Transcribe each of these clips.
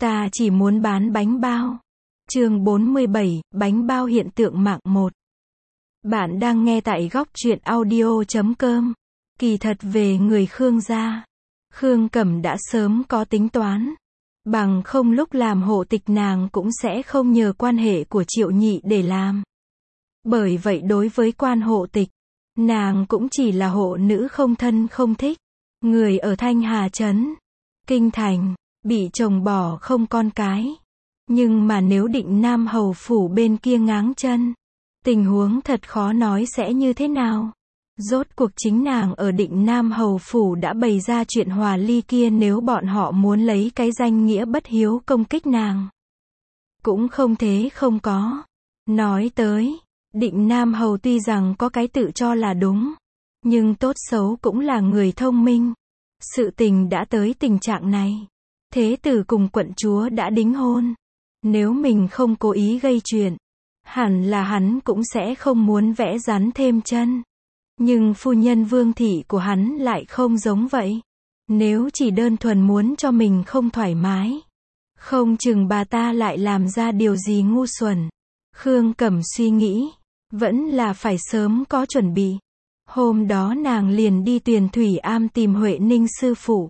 Ta chỉ muốn bán bánh bao. Chương 47, bánh bao hiện tượng mạng 1. Bạn đang nghe tại góc truyện audio.com. Kỳ thật về người Khương gia, Khương Cẩm đã sớm có tính toán. Bằng không lúc làm hộ tịch nàng cũng sẽ không nhờ quan hệ của Triệu Nhị để làm. Bởi vậy đối với quan hộ tịch, nàng cũng chỉ là hộ nữ không thân không thích. Người ở Thanh Hà Trấn, Kinh Thành, bị chồng bỏ không con cái. Nhưng mà nếu Định Nam hầu phủ bên kia ngáng chân, tình huống thật khó nói sẽ như thế nào. Rốt cuộc chính nàng ở Định Nam hầu phủ đã bày ra chuyện hòa ly kia, nếu bọn họ muốn lấy cái danh nghĩa bất hiếu công kích nàng, cũng không thế không có. Nói tới, Định Nam hầu tuy rằng có cái tự cho là đúng, nhưng tốt xấu cũng là người thông minh. Sự tình đã tới tình trạng này, thế tử cùng quận chúa đã đính hôn. Nếu mình không cố ý gây chuyện, hẳn là hắn cũng sẽ không muốn vẽ rắn thêm chân. Nhưng phu nhân Vương thị của hắn lại không giống vậy. Nếu chỉ đơn thuần muốn cho mình không thoải mái, không chừng bà ta lại làm ra điều gì ngu xuẩn. Khương Cẩm suy nghĩ, vẫn là phải sớm có chuẩn bị. Hôm đó nàng liền đi Tuyền Thủy Am tìm Huệ Ninh sư phụ.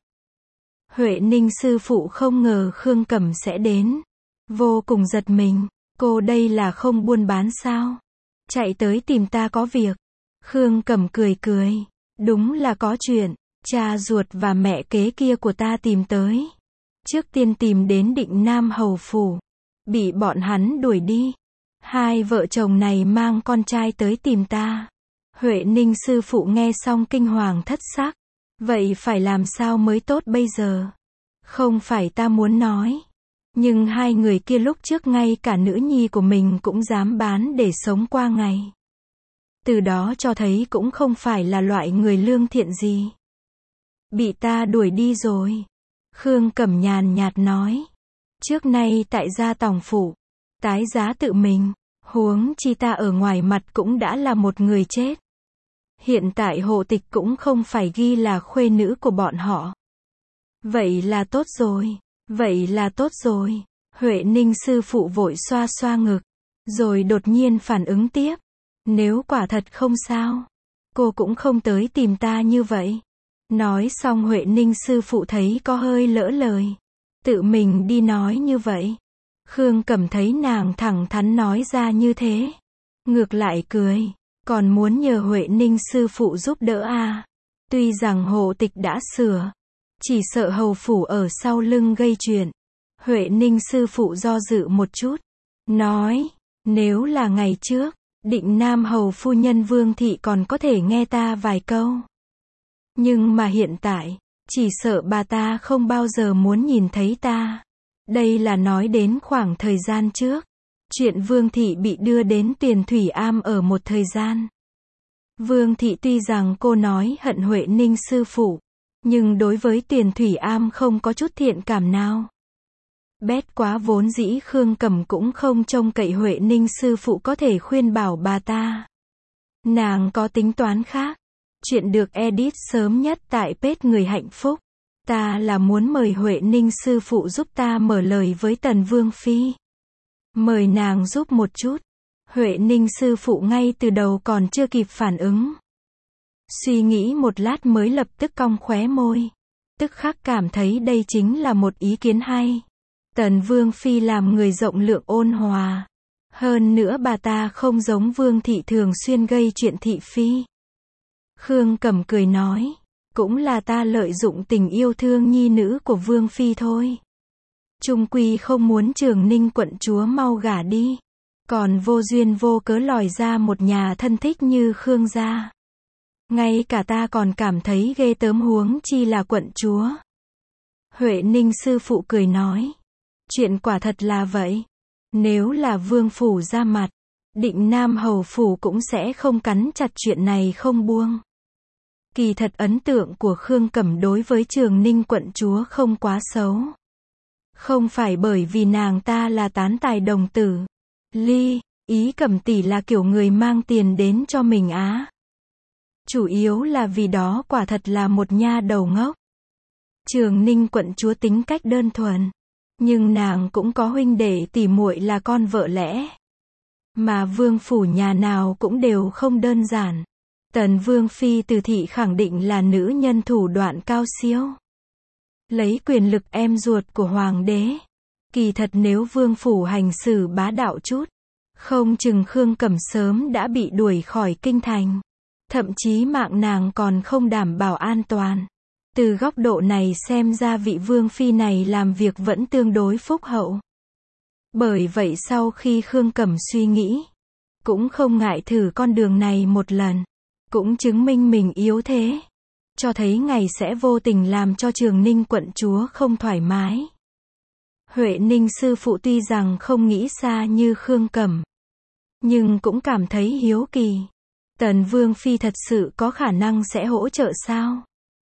Huệ Ninh sư phụ không ngờ Khương Cẩm sẽ đến, vô cùng giật mình. Cô đây là không buôn bán sao? Chạy tới tìm ta có việc. Khương Cẩm cười cười, đúng là có chuyện. Cha ruột và mẹ kế kia của ta tìm tới. Trước tiên tìm đến Định Nam hầu phủ, bị bọn hắn đuổi đi. Hai vợ chồng này mang con trai tới tìm ta. Huệ Ninh sư phụ nghe xong kinh hoàng thất sắc. Vậy phải làm sao mới tốt bây giờ? Không phải ta muốn nói, nhưng hai người kia lúc trước ngay cả nữ nhi của mình cũng dám bán để sống qua ngày. Từ đó cho thấy cũng không phải là loại người lương thiện gì. Bị ta đuổi đi rồi. Khương Cẩm nhàn nhạt nói. Trước nay tại gia tòng phủ, tái giá tự mình, huống chi ta ở ngoài mặt cũng đã là một người chết. Hiện tại hộ tịch cũng không phải ghi là khuê nữ của bọn họ. Vậy là tốt rồi. Vậy là tốt rồi. Huệ Ninh sư phụ vội xoa xoa ngực, rồi đột nhiên phản ứng tiếp. Nếu quả thật không sao, cô cũng không tới tìm ta như vậy. Nói xong Huệ Ninh sư phụ thấy có hơi lỡ lời, tự mình đi nói như vậy. Khương Cẩm thấy nàng thẳng thắn nói ra như thế, ngược lại cười, còn muốn nhờ Huệ Ninh sư phụ giúp đỡ à. Tuy rằng hộ tịch đã sửa, chỉ sợ hầu phủ ở sau lưng gây chuyện. Huệ Ninh sư phụ do dự một chút, nói, nếu là ngày trước, Định Nam hầu phu nhân Vương thị còn có thể nghe ta vài câu. Nhưng mà hiện tại, chỉ sợ bà ta không bao giờ muốn nhìn thấy ta. Đây là nói đến khoảng thời gian trước. Chuyện Vương thị bị đưa đến Tuyền Thủy Am ở một thời gian. Vương thị tuy rằng cô nói hận Huệ Ninh sư phụ, nhưng đối với Tuyền Thủy Am không có chút thiện cảm nào. Bét quá vốn dĩ Khương Cẩm cũng không trông cậy Huệ Ninh sư phụ có thể khuyên bảo bà ta. Nàng có tính toán khác. Chuyện được edit sớm nhất tại page Người Hạnh Phúc. Ta là muốn mời Huệ Ninh sư phụ giúp ta mở lời với Tần Vương Phi. Mời nàng giúp một chút. Huệ Ninh sư phụ ngay từ đầu còn chưa kịp phản ứng. Suy nghĩ một lát mới lập tức cong khóe môi. Tức khắc cảm thấy đây chính là một ý kiến hay. Tần Vương Phi làm người rộng lượng ôn hòa. Hơn nữa bà ta không giống Vương thị thường xuyên gây chuyện thị phi. Khương Cẩm cười nói. Cũng là ta lợi dụng tình yêu thương nhi nữ của Vương Phi thôi. Chung quy không muốn Trường Ninh quận chúa mau gả đi. Còn vô duyên vô cớ lòi ra một nhà thân thích như Khương gia. Ngay cả ta còn cảm thấy ghê tởm huống chi là quận chúa. Huệ Ninh sư phụ cười nói. Chuyện quả thật là vậy. Nếu là Vương phủ ra mặt, Định Nam hầu phủ cũng sẽ không cắn chặt chuyện này không buông. Kỳ thật ấn tượng của Khương Cẩm đối với Trường Ninh quận chúa không quá xấu. Không phải bởi vì nàng ta là tán tài đồng tử. Ly, ý Cẩm tỷ là kiểu người mang tiền đến cho mình á. Chủ yếu là vì đó quả thật là một nha đầu ngốc. Trường Ninh quận chúa tính cách đơn thuần, Nhưng nàng cũng có huynh đệ tỷ muội là con vợ lẽ. Mà vương phủ nhà nào cũng đều không đơn giản. Tần vương phi Từ Thị khẳng định là nữ nhân thủ đoạn cao siêu. Lấy quyền lực em ruột của hoàng đế. Kỳ thật nếu vương phủ hành xử bá đạo chút, không chừng Khương Cẩm sớm đã bị đuổi khỏi kinh thành. Thậm chí mạng nàng còn không đảm bảo an toàn. Từ góc độ này xem ra vị vương phi này làm việc vẫn tương đối phúc hậu. Bởi vậy sau khi Khương Cẩm suy nghĩ, cũng không ngại thử con đường này một lần. Cũng chứng minh mình yếu thế. Cho thấy ngày sẽ vô tình làm cho Trường Ninh quận chúa không thoải mái. Huệ Ninh sư phụ tuy rằng không nghĩ xa như Khương Cẩm, nhưng cũng cảm thấy hiếu kỳ. Tần Vương Phi thật sự có khả năng sẽ hỗ trợ sao?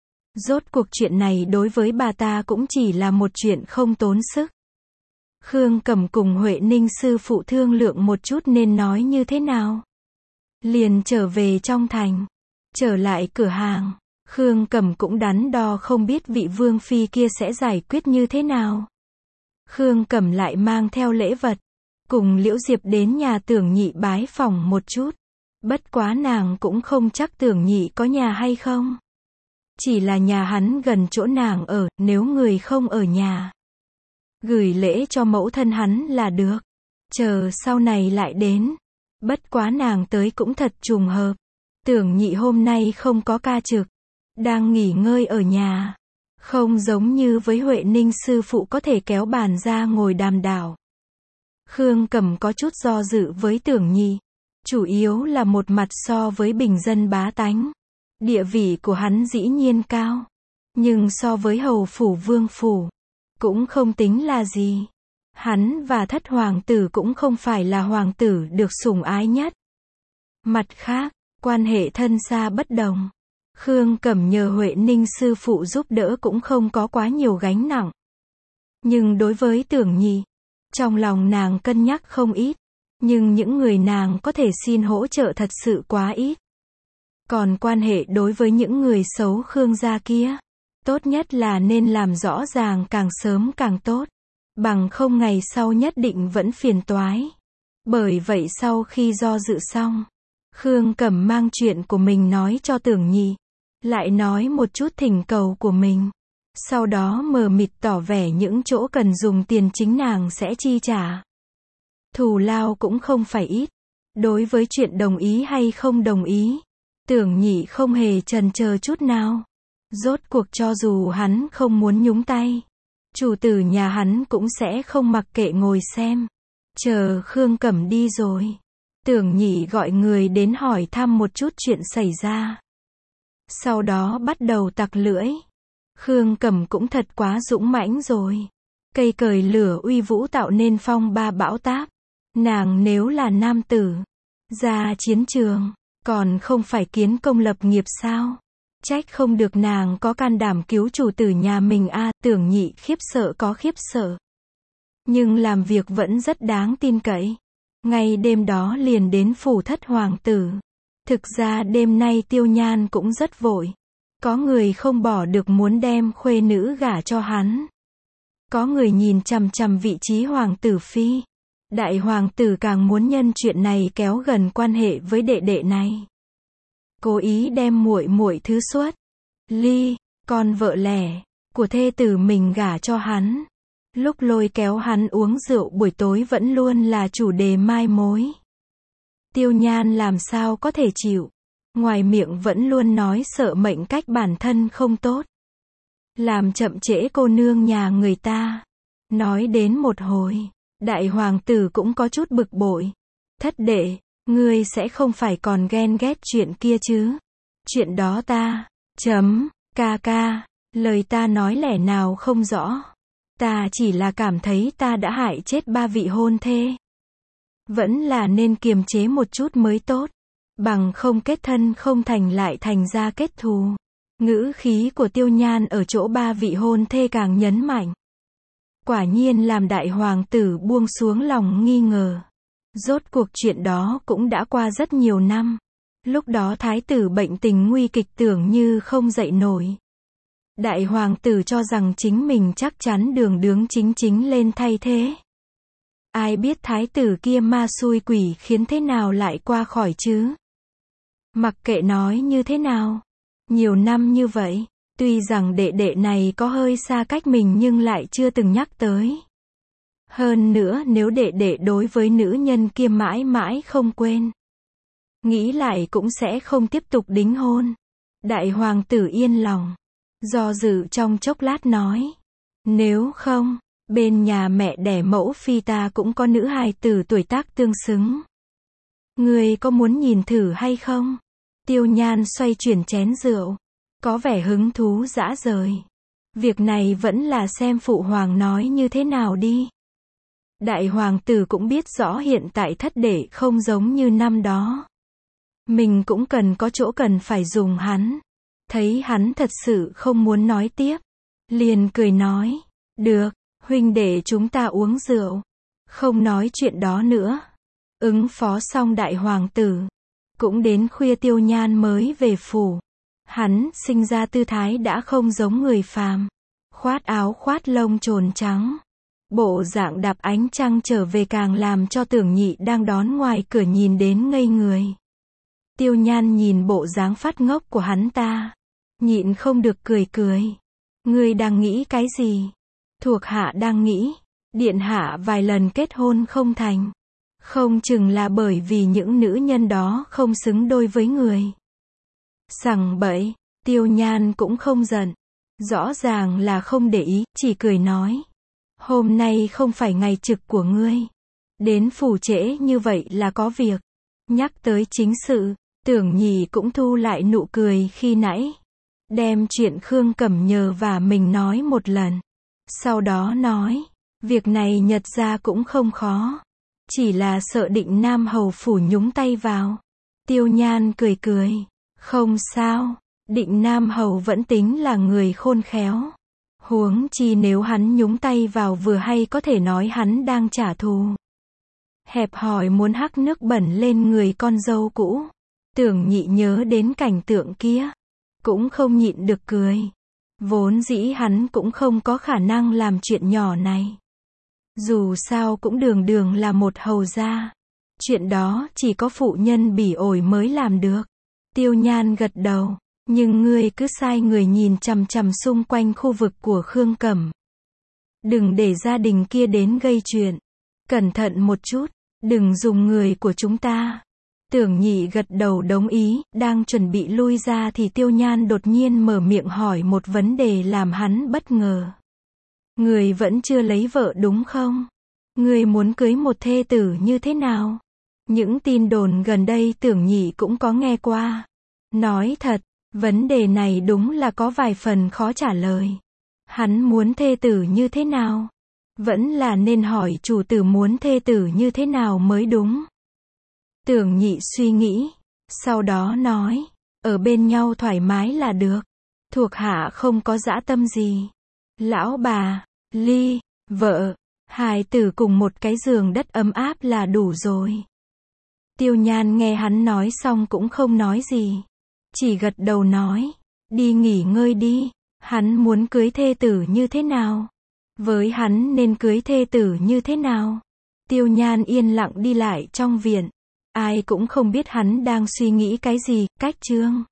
Rốt cuộc chuyện này đối với bà ta cũng chỉ là một chuyện không tốn sức. Khương Cẩm cùng Huệ Ninh sư phụ thương lượng một chút nên nói như thế nào. Liền trở về trong thành. Trở lại cửa hàng. Khương Cẩm cũng đắn đo không biết vị vương phi kia sẽ giải quyết như thế nào. Khương Cẩm lại mang theo lễ vật. Cùng Liễu Diệp đến nhà Tưởng Nhị bái phỏng một chút. Bất quá nàng cũng không chắc Tưởng Nhị có nhà hay không. Chỉ là nhà hắn gần chỗ nàng ở, nếu người không ở nhà. Gửi lễ cho mẫu thân hắn là được. Chờ sau này lại đến. Bất quá nàng tới cũng thật trùng hợp. Tưởng Nhị hôm nay không có ca trực. Đang nghỉ ngơi ở nhà. Không giống như với Huệ Ninh sư phụ có thể kéo bàn ra ngồi đàm đạo. Khương Cẩm có chút do dự với Tưởng Nhị. Chủ yếu là một mặt so với bình dân bá tánh. Địa vị của hắn dĩ nhiên cao. Nhưng so với hầu phủ vương phủ, cũng không tính là gì. Hắn và thất hoàng tử cũng không phải là hoàng tử được sủng ái nhất. Mặt khác, quan hệ thân xa bất đồng. Khương Cẩm nhờ Huệ Ninh sư phụ giúp đỡ cũng không có quá nhiều gánh nặng. Nhưng đối với Tưởng Nhị, trong lòng nàng cân nhắc không ít. Nhưng những người nàng có thể xin hỗ trợ thật sự quá ít. Còn quan hệ đối với những người xấu Khương gia kia, tốt nhất là nên làm rõ ràng càng sớm càng tốt. Bằng không ngày sau nhất định vẫn phiền toái. Bởi vậy sau khi do dự xong, Khương Cẩm mang chuyện của mình nói cho Tưởng Nhị. Lại nói một chút thỉnh cầu của mình. Sau đó mờ mịt tỏ vẻ những chỗ cần dùng tiền chính nàng sẽ chi trả. Thù lao cũng không phải ít. Đối với chuyện đồng ý hay không đồng ý, Tưởng Nhị không hề chần chờ chút nào. Rốt cuộc cho dù hắn không muốn nhúng tay, chủ tử nhà hắn cũng sẽ không mặc kệ ngồi xem. Chờ Khương Cẩm đi rồi, Tưởng Nhị gọi người đến hỏi thăm một chút chuyện xảy ra. Sau đó bắt đầu tặc lưỡi. Khương Cẩm cũng thật quá dũng mãnh rồi. Cây cời lửa uy vũ tạo nên phong ba bão táp. Nàng nếu là nam tử, ra chiến trường, còn không phải kiến công lập nghiệp sao? Trách không được nàng có can đảm cứu chủ tử nhà mình a. Tưởng Nhị khiếp sợ có khiếp sợ. Nhưng làm việc vẫn rất đáng tin cậy. Ngay đêm đó liền đến phủ thất hoàng tử. Thực ra đêm nay Tiêu Nhan cũng rất vội. Có người không bỏ được muốn đem khuê nữ gả cho hắn. Có người nhìn chằm chằm vị trí hoàng tử phi. Đại hoàng tử càng muốn nhân chuyện này kéo gần quan hệ với đệ đệ này. Cố ý đem muội muội thứ xuất ly, con vợ lẻ của thê tử mình gả cho hắn. Lúc lôi kéo hắn uống rượu buổi tối vẫn luôn là chủ đề mai mối. Tiêu Nhan làm sao có thể chịu. Ngoài miệng vẫn luôn nói sợ mệnh cách bản thân không tốt. Làm chậm trễ cô nương nhà người ta. Nói đến một hồi, đại hoàng tử cũng có chút bực bội. Thất đệ, ngươi sẽ không phải còn ghen ghét chuyện kia chứ? Chuyện đó ta, ca, lời ta nói lẻ nào không rõ. Ta chỉ là cảm thấy ta đã hại chết 3 vị hôn thê. Vẫn là nên kiềm chế một chút mới tốt. Bằng không kết thân không thành lại thành ra kết thù. Ngữ khí của Tiêu Nhan ở chỗ 3 vị hôn thê càng nhấn mạnh. Quả nhiên làm đại hoàng tử buông xuống lòng nghi ngờ. Rốt cuộc chuyện đó cũng đã qua rất nhiều năm. Lúc đó thái tử bệnh tình nguy kịch tưởng như không dậy nổi. Đại hoàng tử cho rằng chính mình chắc chắn đường đường chính chính lên thay thế. Ai biết thái tử kia ma xui quỷ khiến thế nào lại qua khỏi chứ? Mặc kệ nói như thế nào, nhiều năm như vậy, tuy rằng đệ đệ này có hơi xa cách mình nhưng lại chưa từng nhắc tới. Hơn nữa nếu đệ đệ đối với nữ nhân kia mãi mãi không quên, nghĩ lại cũng sẽ không tiếp tục đính hôn. Đại hoàng tử yên lòng, do dự trong chốc lát nói, nếu không, bên nhà mẹ đẻ mẫu phi ta cũng có nữ hài tử tuổi tác tương xứng. Ngươi có muốn nhìn thử hay không? Tiêu Nhan xoay chuyển chén rượu, có vẻ hứng thú dã rời. Việc này vẫn là xem phụ hoàng nói như thế nào đi. Đại hoàng tử cũng biết rõ hiện tại thất đệ không giống như năm đó. Mình cũng cần có chỗ cần phải dùng hắn. Thấy hắn thật sự không muốn nói tiếp, liền cười nói, được, huynh đệ chúng ta uống rượu, không nói chuyện đó nữa. Ứng phó xong đại hoàng tử, cũng đến khuya Tiêu Nhan mới về phủ. Hắn sinh ra tư thái đã không giống người phàm, khoát áo khoát lông trồn trắng, bộ dạng đạp ánh trăng trở về càng làm cho Tưởng Nhị đang đón ngoài cửa nhìn đến ngây người. Tiêu Nhan nhìn bộ dáng phát ngốc của hắn ta, nhịn không được cười cười. Ngươi đang nghĩ cái gì? Thuộc hạ đang nghĩ, điện hạ vài lần kết hôn không thành, không chừng là bởi vì những nữ nhân đó không xứng đôi với người. Sằng bậy, Tiêu Nhan cũng không giận, rõ ràng là không để ý, chỉ cười nói, hôm nay không phải ngày trực của ngươi, đến phủ trễ như vậy là có việc. Nhắc tới chính sự, Tưởng Nhị cũng thu lại nụ cười khi nãy, đem chuyện Khương Cẩm nhờ và mình nói một lần. Sau đó nói, việc này nhật ra cũng không khó, chỉ là sợ Định Nam hầu phủ nhúng tay vào. Tiêu Nhan cười cười, không sao, Định Nam hầu vẫn tính là người khôn khéo. Huống chi nếu hắn nhúng tay vào vừa hay có thể nói hắn đang trả thù. Hẹp hòi muốn hắc nước bẩn lên người con dâu cũ. Tưởng Nhị nhớ đến cảnh tượng kia, cũng không nhịn được cười. Vốn dĩ hắn cũng không có khả năng làm chuyện nhỏ này. Dù sao cũng đường đường là một hầu gia. Chuyện đó chỉ có phụ nhân bỉ ổi mới làm được. Tiêu Nhan gật đầu, nhưng ngươi cứ sai người nhìn chằm chằm xung quanh khu vực của Khương Cẩm. Đừng để gia đình kia đến gây chuyện. Cẩn thận một chút, đừng dùng người của chúng ta. Tưởng Nhị gật đầu đồng ý, đang chuẩn bị lui ra thì Tiêu Nhan đột nhiên mở miệng hỏi một vấn đề làm hắn bất ngờ. Người vẫn chưa lấy vợ đúng không? Người muốn cưới một thê tử như thế nào? Những tin đồn gần đây Tưởng Nhị cũng có nghe qua. Nói thật, vấn đề này đúng là có vài phần khó trả lời. Hắn muốn thê tử như thế nào? Vẫn là nên hỏi chủ tử muốn thê tử như thế nào mới đúng. Tưởng Nhị suy nghĩ, sau đó nói, ở bên nhau thoải mái là được. Thuộc hạ không có dã tâm gì. Lão bà, ly, vợ, hài tử cùng một cái giường đất ấm áp là đủ rồi. Tiêu Nhan nghe hắn nói xong cũng không nói gì, chỉ gật đầu nói, đi nghỉ ngơi đi. Hắn muốn cưới thê tử như thế nào? Với hắn nên cưới thê tử như thế nào? Tiêu Nhan yên lặng đi lại trong viện. Ai cũng không biết hắn đang suy nghĩ cái gì. Cách chương